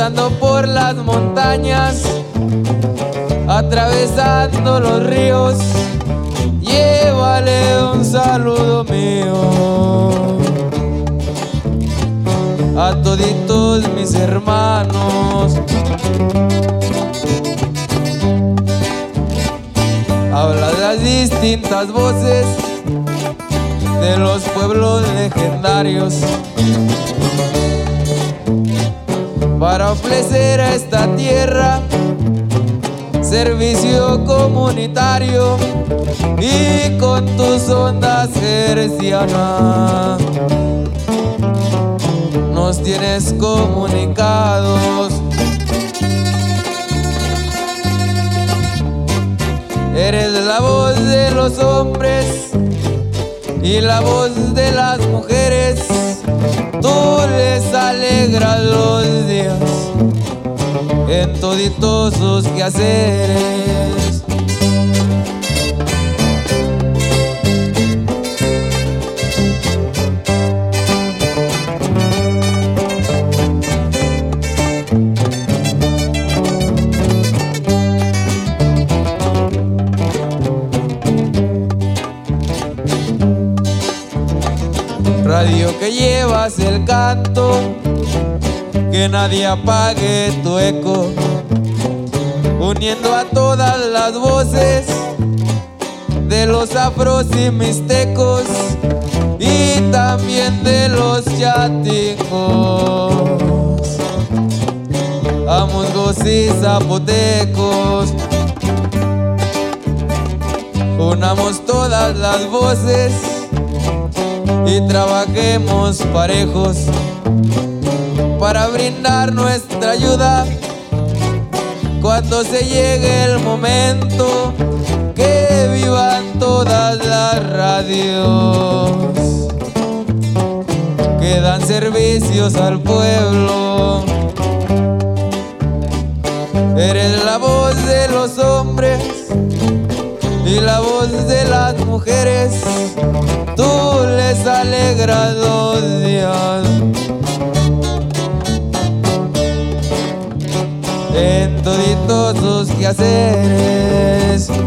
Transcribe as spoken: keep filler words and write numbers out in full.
andando por las montañas, atravesando los ríos, llévale un saludo mío a toditos mis hermanos. Habla de las distintas voces de los pueblos legendarios para ofrecer a esta tierra servicio comunitario, y con tus ondas hercianas nos tienes comunicados. Eres la voz de los hombres y la voz de las mujeres, tú les alegras los días en toditos sus quehaceres. Radio que llevas el canto, que nadie apague tu eco, uniendo a todas las voces de los afros y mixtecos, y también de los chaticos, amuzgos y zapotecos. Unamos todas las voces y trabajemos parejos para brindar nuestra ayuda cuando se llegue el momento. Que vivan todas las radios que dan servicios al pueblo. Eres la voz de los hombres y la voz de las mujeres, tú les alegras los días en toditos sus quehaceres.